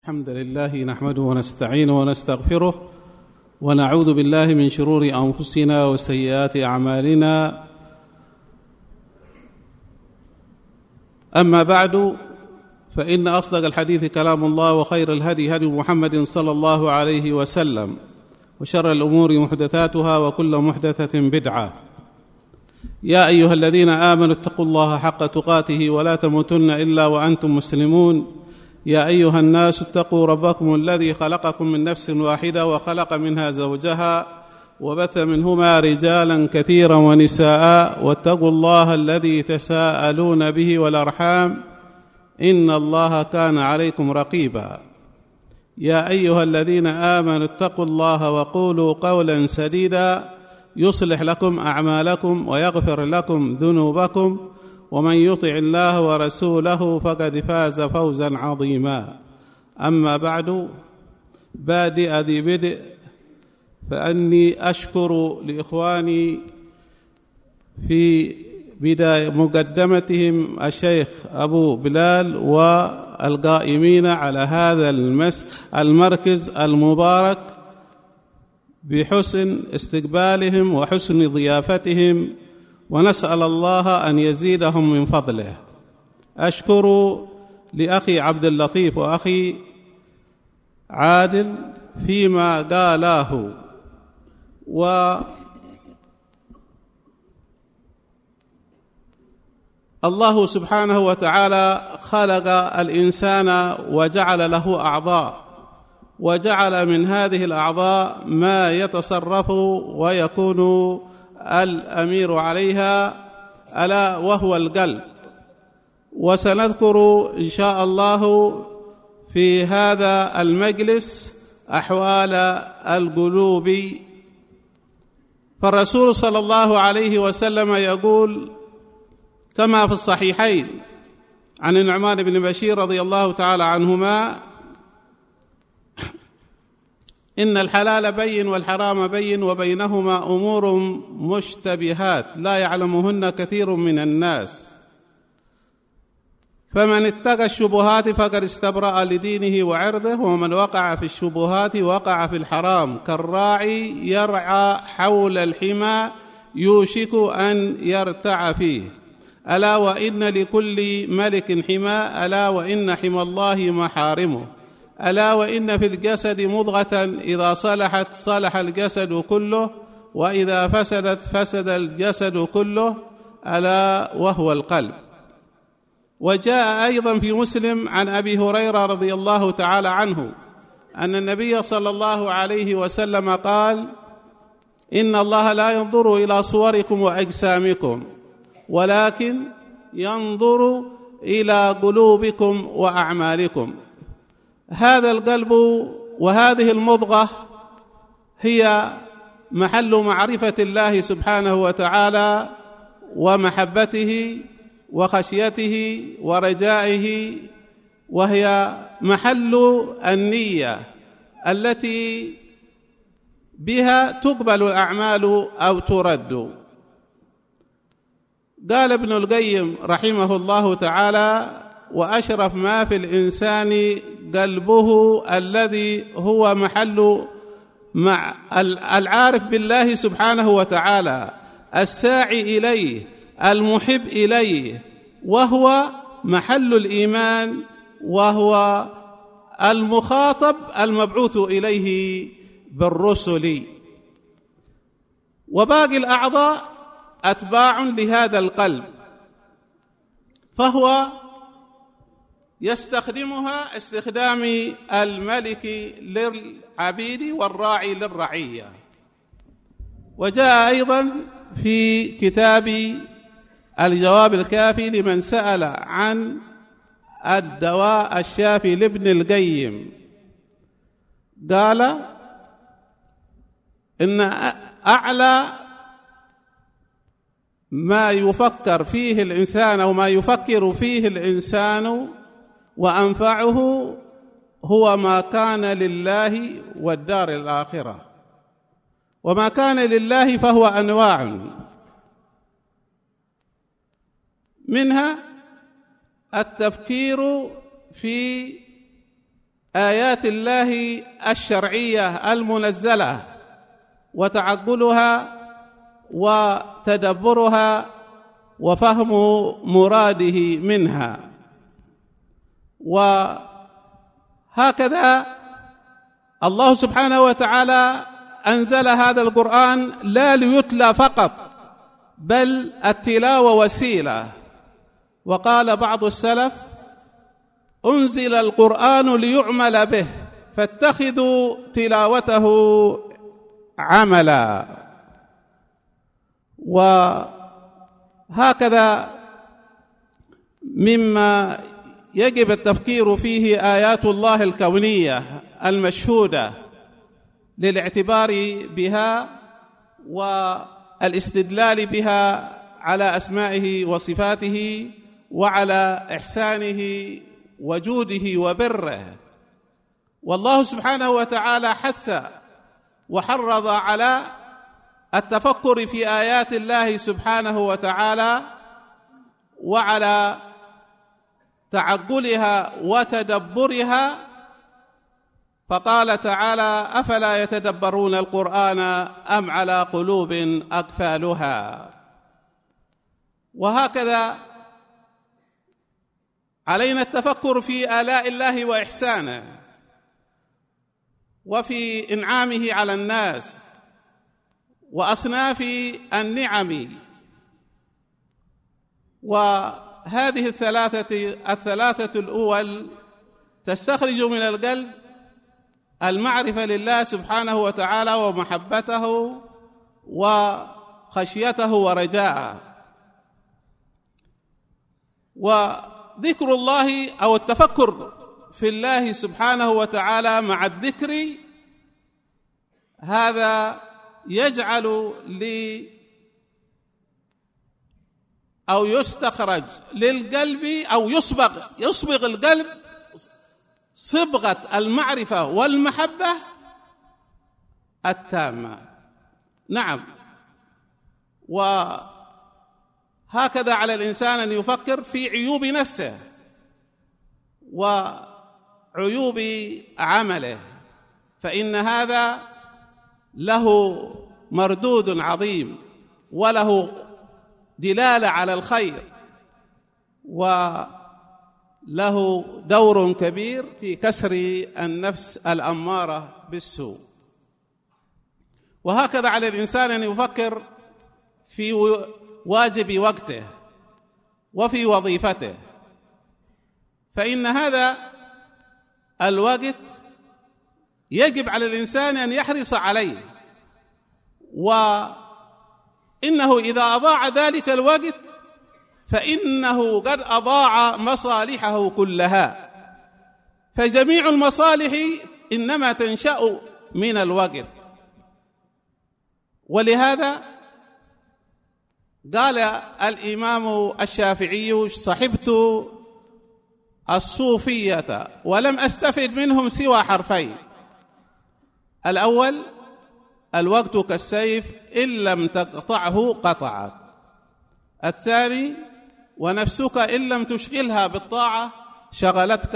الحمد لله نحمده ونستعينه ونستغفره ونعوذ بالله من شرور أنفسنا وسيئات أعمالنا. أما بعد، فإن أصدق الحديث كلام الله، وخير الهدي هدي محمد صلى الله عليه وسلم، وشر الأمور محدثاتها، وكل محدثة بدعة. يا أيها الذين آمنوا اتقوا الله حق تقاته ولا تموتن إلا وأنتم مسلمون. يا أيها الناس اتقوا ربكم الذي خلقكم من نفس واحدة وخلق منها زوجها وبث منهما رجالا كثيرا ونساء، واتقوا الله الذي تساءلون به والأرحام إن الله كان عليكم رقيبا. يا أيها الذين آمنوا اتقوا الله وقولوا قولا سديدا يصلح لكم أعمالكم ويغفر لكم ذنوبكم، ومن يطع الله ورسوله فقد فاز فوزا عظيما. أما بعد، بادئ ذي بدء، فأني أشكر لإخواني في بداية مقدمتهم الشيخ أبو بلال والقائمين على هذا المركز المبارك بحسن استقبالهم وحسن ضيافتهم، ونسأل الله أن يزيدهم من فضله. أشكر لأخي عبد اللطيف وأخي عادل فيما قالاه، الله سبحانه وتعالى خلق الإنسان وجعل له أعضاء، وجعل من هذه الأعضاء ما يتصرف ويكون الأمير عليها، ألا وهو القلب. وسنذكر إن شاء الله في هذا المجلس أحوال القلوب. فالرسول صلى الله عليه وسلم يقول كما في الصحيحين عن النعمان بن بشير رضي الله تعالى عنهما: إن الحلال بين والحرام بين وبينهما أمور مشتبهات لا يعلمهن كثير من الناس، فمن اتقى الشبهات فقد استبرأ لدينه وعرضه، ومن وقع في الشبهات وقع في الحرام كالراعي يرعى حول الحمى يوشك أن يرتع فيه. ألا وإن لكل ملك حمى، ألا وإن حمى الله محارمه. ألا وإن في الجسد مضغة إذا صلحت صلح الجسد كله، وإذا فسدت فسد الجسد كله، ألا وهو القلب. وجاء أيضا في مسلم عن أبي هريرة رضي الله تعالى عنه أن النبي صلى الله عليه وسلم قال: إن الله لا ينظر إلى صوركم وأجسامكم، ولكن ينظر إلى قلوبكم وأعمالكم. هذا القلب وهذه المضغة هي محل معرفة الله سبحانه وتعالى ومحبته وخشيته ورجائه، وهي محل النية التي بها تقبل الأعمال أو ترد. قال ابن القيم رحمه الله تعالى: وأشرف ما في الإنسان قلبه الذي هو محل مع العارف بالله سبحانه وتعالى، الساعي إليه، المحب إليه، وهو محل الإيمان، وهو المخاطب المبعوث إليه بالرسل. وباقي الأعضاء أتباع لهذا القلب، فهو يستخدمها استخدام الملك للعبيد والراعي للرعية. وجاء أيضا في كتاب الجواب الكافي لمن سأل عن الدواء الشافي لابن القيم، قال إن أعلى ما يفكر فيه الإنسان أو ما يفكر فيه الإنسان وأنفعه هو ما كان لله والدار الآخرة. وما كان لله فهو أنواع، منها التفكير في آيات الله الشرعية المنزلة وتعقلها وتدبرها وفهم مراده منها. وهكذا الله سبحانه وتعالى أنزل هذا القرآن لا ليتلى فقط، بل التلاوة وسيلة. وقال بعض السلف: أنزل القرآن ليعمل به فاتخذوا تلاوته عملا. وهكذا مما يجب التفكير فيه آيات الله الكونية المشهودة للاعتبار بها والاستدلال بها على أسمائه وصفاته وعلى إحسانه وجوده وبره. والله سبحانه وتعالى حث وحرض على التفكر في آيات الله سبحانه وتعالى وعلى تعقلها وتدبرها، فقال تعالى: أفلا يتدبرون القرآن أم على قلوب أقفالها. وهكذا علينا التفكر في آلاء الله وإحسانه وفي إنعامه على الناس وأصناف النعم. وهذه الثلاثة الأول تستخرج من القلب المعرفة لله سبحانه وتعالى ومحبته وخشيته ورجاءه. وذكر الله أو التفكر في الله سبحانه وتعالى مع الذكر هذا يجعل أو يستخرج للقلب أو يصبغ القلب صبغة المعرفة والمحبة التامة. نعم، وهكذا على الإنسان أن يفكر في عيوب نفسه وعيوب عمله، فإن هذا له مردود عظيم وله دلالة على الخير وله دور كبير في كسر النفس الأمارة بالسوء. وهكذا على الإنسان أن يفكر في واجب وقته وفي وظيفته، فإن هذا الوقت يجب على الإنسان أن يحرص عليه، وإنه إذا أضاع ذلك الوقت فإنه قد أضاع مصالحه كلها، فجميع المصالح إنما تنشأ من الوقت. ولهذا قال الإمام الشافعي: صحبت الصوفية ولم أستفد منهم سوى حرفين: الأول الوقت كالسيف إن لم تقطعه قطعك، الثاني ونفسك إن لم تشغلها بالطاعة شغلتك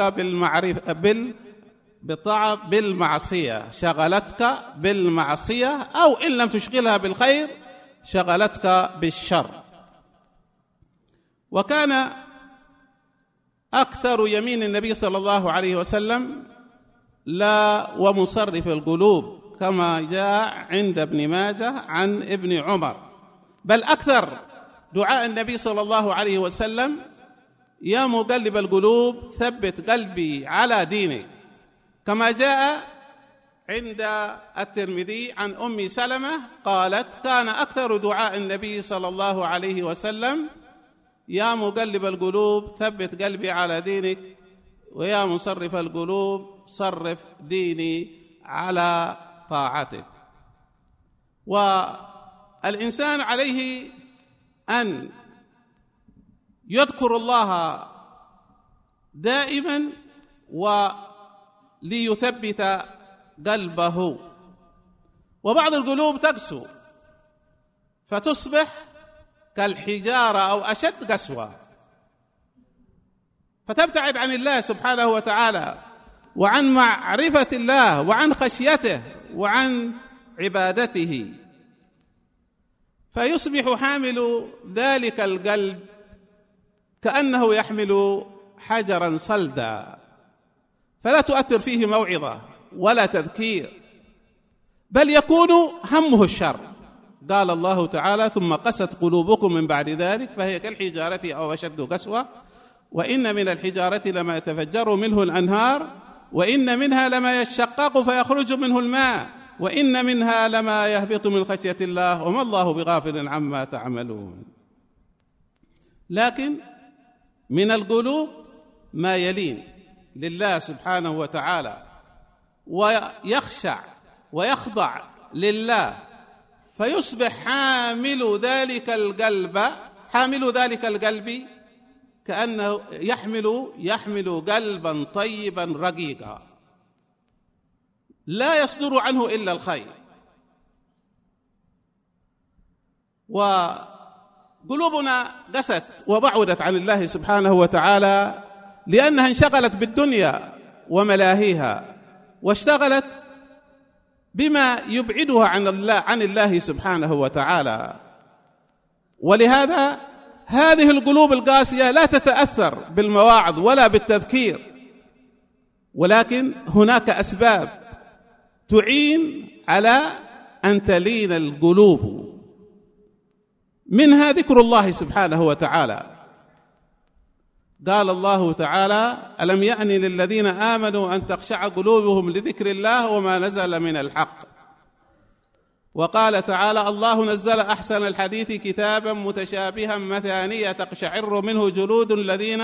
بالمعصية، شغلتك بالمعصية، أو إن لم تشغلها بالخير شغلتك بالشر. وكان أكثر يمين النبي صلى الله عليه وسلم لا ومصرف القلوب، كما جاء عند ابن ماجه عن ابن عمر، بل أكثر دعاء النبي صلى الله عليه وسلم: يا مقلب القلوب ثبت قلبي على دينك، كما جاء عند الترمذي عن أم سلمة قالت: كان أكثر دعاء النبي صلى الله عليه وسلم: يا مقلب القلوب ثبت قلبي على دينك، ويا مصرف القلوب صرف ديني على طاعتك. والإنسان عليه أن يذكر الله دائما وليثبت قلبه. وبعض القلوب تقسو فتصبح كالحجارة أو أشد قسوة، فتبتعد عن الله سبحانه وتعالى وعن معرفة الله وعن خشيته وعن عبادته، فيصبح حامل ذلك القلب كأنه يحمل حجرا صلدا، فلا تؤثر فيه موعظة ولا تذكير، بل يكون همه الشر. قال الله تعالى: ثم قست قلوبكم من بعد ذلك فهي كالحجارة أو أشد قسوة، وإن من الحجارة لما يتفجر منه الأنهار، وإن منها لما يشقق فيخرج منه الماء، وإن منها لما يهبط من خشية الله وما الله بغافل عما تعملون. لكن من القلوب ما يلين لله سبحانه وتعالى ويخشع ويخضع لله، فيصبح حامل ذلك القلب كأنه يحمل قلبا طيبا رقيقا لا يصدر عنه إلا الخير. وقلوبنا قست وبعدت عن الله سبحانه وتعالى لأنها انشغلت بالدنيا وملاهيها، واشتغلت بما يبعدها عن الله سبحانه وتعالى. ولهذا هذه القلوب القاسية لا تتأثر بالمواعظ ولا بالتذكير، ولكن هناك أسباب تعين على أن تلين القلوب، منها ذكر الله سبحانه وتعالى. قال الله تعالى: ألم يأن للذين آمنوا أن تخشع قلوبهم لذكر الله وما نزل من الحق. وقال تعالى: الله نزل أحسن الحديث كتابا متشابها مثانية تقشعر منه جلود الذين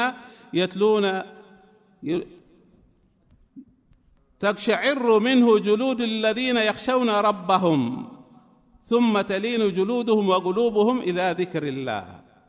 تقشعر منه جلود الذين يخشون ربهم ثم تلين جلودهم وقلوبهم إلى ذكر الله.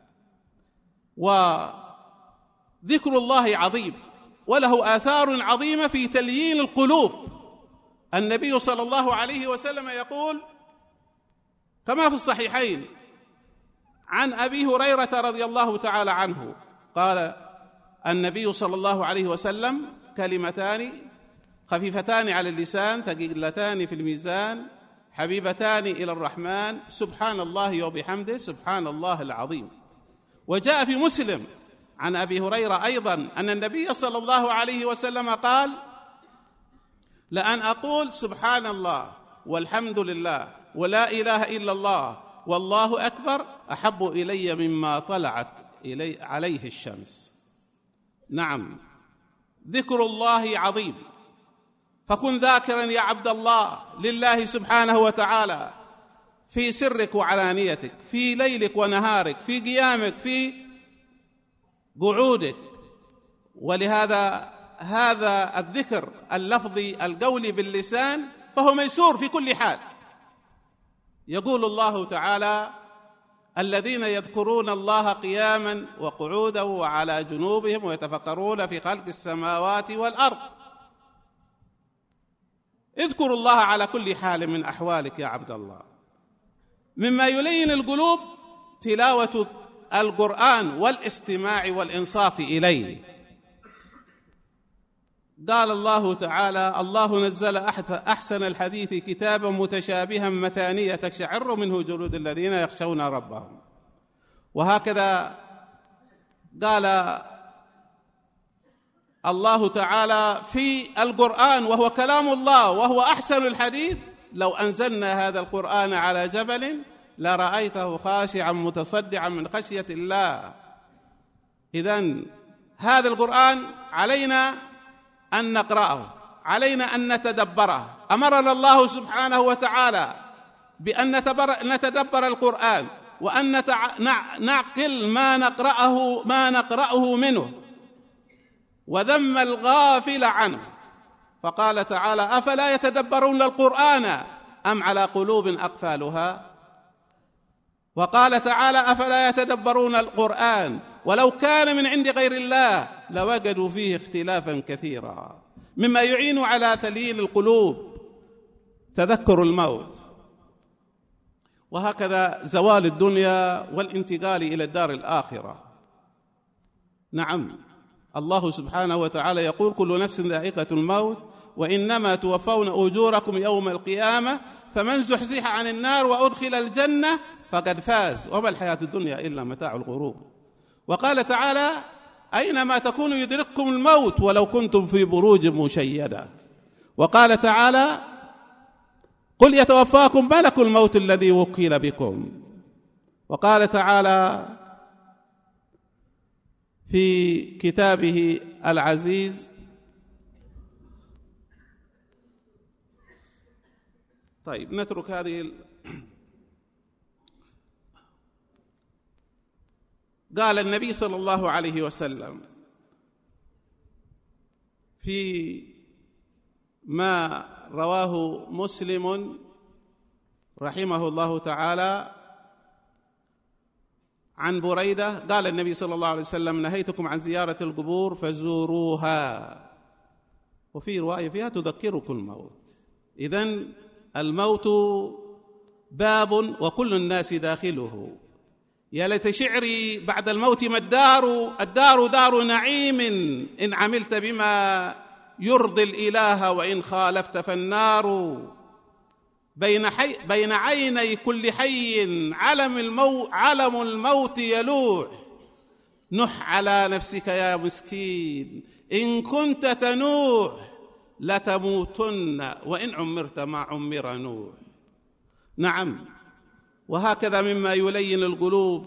وذكر الله عظيم وله آثار عظيمة في تليين القلوب. النبي صلى الله عليه وسلم يقول كما في الصحيحين عن أبي هريرة رضي الله تعالى عنه قال النبي صلى الله عليه وسلم: كلمتان خفيفتان على اللسان ثقيلتان في الميزان حبيبتان إلى الرحمن سبحان الله وبحمده سبحان الله العظيم. وجاء في مسلم عن أبي هريرة أيضا أن النبي صلى الله عليه وسلم قال: لأن أقول سبحان الله والحمد لله ولا إله إلا الله والله أكبر أحب إلي مما طلعت عليه الشمس. نعم، ذكر الله عظيم، فكن ذاكرا يا عبد الله لله سبحانه وتعالى في سرك وعلانيتك، في ليلك ونهارك، في قيامك، في قعودك. ولهذا هذا الذكر اللفظي القولي باللسان فهو ميسور في كل حال. يقول الله تعالى: الذين يذكرون الله قياما وقعودا وعلى جنوبهم ويتفكرون في خلق السماوات والأرض. اذكروا الله على كل حال من أحوالك يا عبد الله. مما يلين القلوب تلاوة القرآن والاستماع والإنصات إليه. قال الله تعالى: الله نزل أحسن الحديث كتابا متشابها مثانية تقشعر منه جلود الذين يخشون ربهم. وهكذا قال الله تعالى في القرآن وهو كلام الله وهو أحسن الحديث: لو أنزلنا هذا القرآن على جبل لرأيته خاشعا متصدعا من خشية الله. إذن هذا القرآن علينا أن نقرأه، علينا أن نتدبره. أمرنا الله سبحانه وتعالى بأن نتدبر القرآن وأن نعقل ما نقرأه منه، وذم الغافل عنه. فقال تعالى: أفلا يتدبرون القرآن أم على قلوب أقفالها. وقال تعالى: أفلا يتدبرون القرآن ولو كان من عند غير الله لوجدوا فيه اختلافا كثيرا. مما يعين على تليين القلوب تذكر الموت، وهكذا زوال الدنيا والانتقال إلى الدار الآخرة. نعم، الله سبحانه وتعالى يقول: كل نفس ذائقة الموت وإنما توفون أجوركم يوم القيامة فمن زحزح عن النار وأدخل الجنة فقد فاز وما الحياة الدنيا إلا متاع الغرور. وقال تعالى: أينما تكونوا يدرككم الموت ولو كنتم في بروج مشيدة. وقال تعالى: قل يتوفاكم ملك الموت الذي وكل بكم. وقال تعالى في كتابه العزيز: طيب نترك هذه قال النبي صلى الله عليه وسلم في ما رواه مسلم رحمه الله تعالى عن بريدة قال النبي صلى الله عليه وسلم: نهيتكم عن زيارة القبور فزوروها. وفي رواية فيها: تذكركم الموت. إذن الموت باب وكل الناس داخله. يا ليت شعري بعد الموت ما الدار دار نعيم إن عملت بما يرضي الإله وإن خالفت فالنار. بين عيني كل حي علم الموت يلوح. نح على نفسك يا مسكين إن كنت تنوح لتموتن وإن عمرت ما عمر نوح. نعم، وهكذا مما يلين القلوب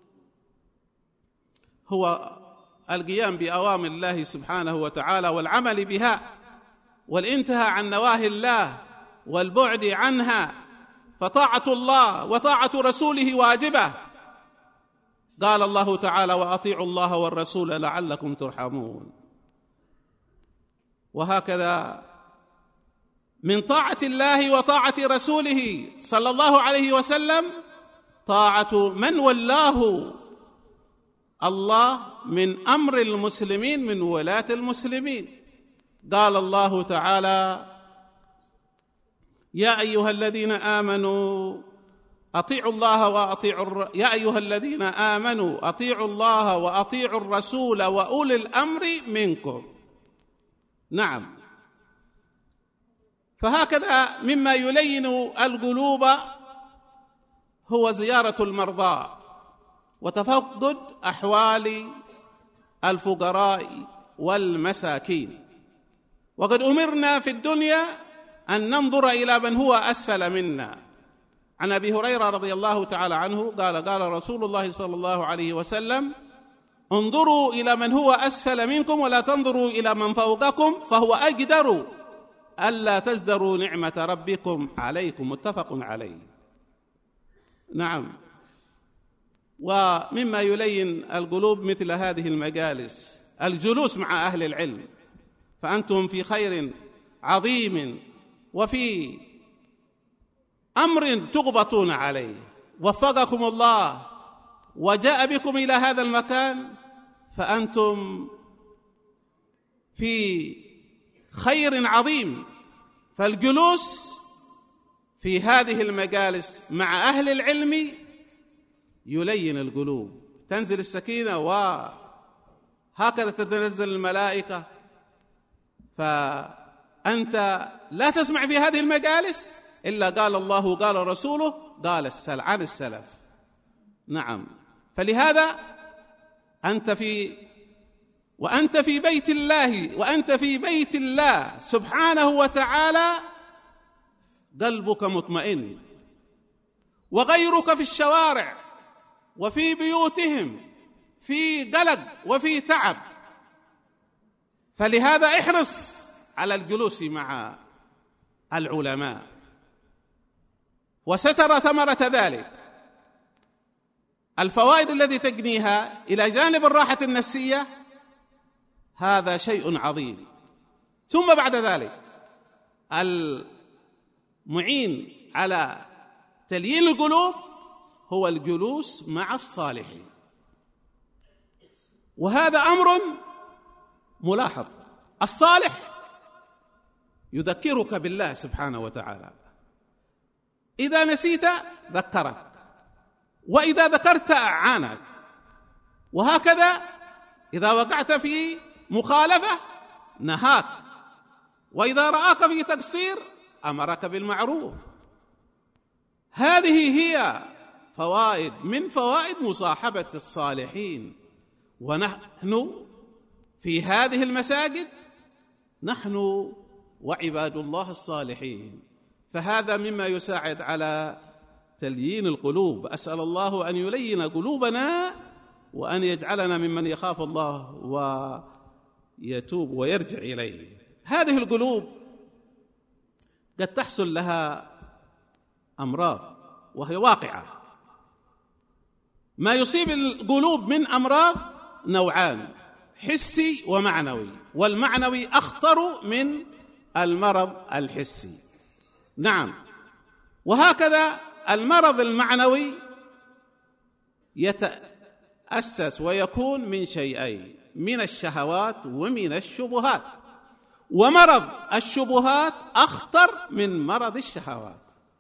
هو القيام بأوامر الله سبحانه وتعالى والعمل بها والانتهاء عن نواهي الله والبعد عنها، فطاعة الله وطاعة رسوله واجبة. قال الله تعالى: وأطيعوا الله والرسول لعلكم ترحمون. وهكذا من طاعة الله وطاعة رسوله صلى الله عليه وسلم طاعة من ولاه الله من أمر المسلمين من ولاة المسلمين. قال الله تعالى: يا أيها الذين آمنوا أطيعوا الله وأطيعوا الرسول وأولي الأمر منكم. نعم، فهكذا مما يلين القلوب هو زيارة المرضى وتفقد أحوال الفقراء والمساكين. وقد أمرنا في الدنيا أن ننظر إلى من هو أسفل منا. عن أبي هريرة رضي الله تعالى عنه قال رسول الله صلى الله عليه وسلم: انظروا إلى من هو أسفل منكم ولا تنظروا إلى من فوقكم فهو أقدر ألا تزدروا نعمة ربكم عليكم. متفق عليه. نعم، ومما يلين القلوب مثل هذه المجالس الجلوس مع أهل العلم، فأنتم في خير عظيم وفي أمر تغبطون عليه. وفقكم الله وجاء بكم إلى هذا المكان، فأنتم في خير عظيم. فالجلوس في هذه المجالس مع أهل العلم يلين القلوب، تنزل السكينة وهكذا تتنزل الملائكة. فأنت لا تسمع في هذه المجالس إلا قال الله قال رسوله قال عن السلف. نعم، فلهذا وأنت في بيت الله وأنت في بيت الله سبحانه وتعالى قلبك مطمئن، وغيرك في الشوارع وفي بيوتهم في قلق وفي تعب. فلهذا احرص على الجلوس مع العلماء، وسترى ثمرة ذلك. الفوائد التي تجنيها إلى جانب الراحة النفسية هذا شيء عظيم. ثم بعد ذلك المعين على تليين القلوب هو الجلوس مع الصالحين، وهذا أمر ملاحظ. الصالح يذكرك بالله سبحانه وتعالى، إذا نسيت ذكرك، وإذا ذكرت أعانك، وهكذا إذا وقعت في مخالفة نهاك، وإذا رآك في تقصير أمرك بالمعروف. هذه هي فوائد من فوائد مصاحبة الصالحين. ونحن في هذه المساجد نحن وعباد الله الصالحين، فهذا مما يساعد على تليين القلوب. أسأل الله أن يلين قلوبنا وأن يجعلنا ممن يخاف الله ويتوب ويرجع إليه. هذه القلوب قد تحصل لها أمراض وهي واقعة. ما يصيب القلوب من أمراض نوعان: حسي ومعنوي، والمعنوي أخطر من المرض الحسي. نعم، وهكذا المرض المعنوي يتأسس ويكون من شيئين: من الشهوات ومن الشبهات. ومرض الشبهات أخطر من مرض الشهوات.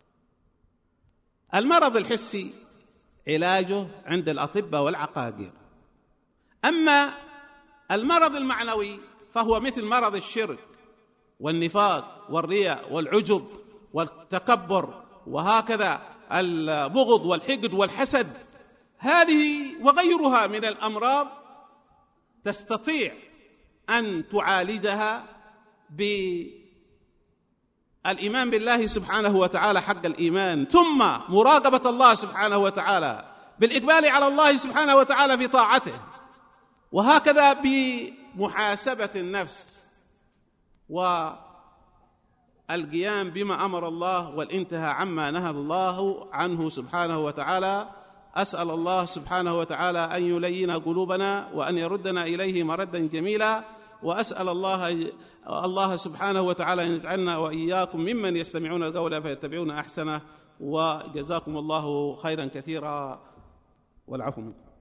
المرض الحسي علاجه عند الأطباء والعقاقير، أما المرض المعنوي فهو مثل مرض الشرك والنفاق والرياء والعجب والتكبر، وهكذا البغض والحقد والحسد. هذه وغيرها من الأمراض تستطيع أن تعالجها بالإيمان بالله سبحانه وتعالى حق الإيمان، ثم مراقبة الله سبحانه وتعالى بالإقبال على الله سبحانه وتعالى في طاعته، وهكذا بمحاسبة النفس والقيام بما أمر الله والانتهاء عما نهى الله عنه سبحانه وتعالى. أسأل الله سبحانه وتعالى أن يلين قلوبنا وأن يردنا إليه مردا جميلا، وأسأل الله سبحانه وتعالى أن يجعلنا وإياكم ممن يستمعون القول فيتبعون أحسنه. وجزاكم الله خيرا كثيرا والعفو منكم.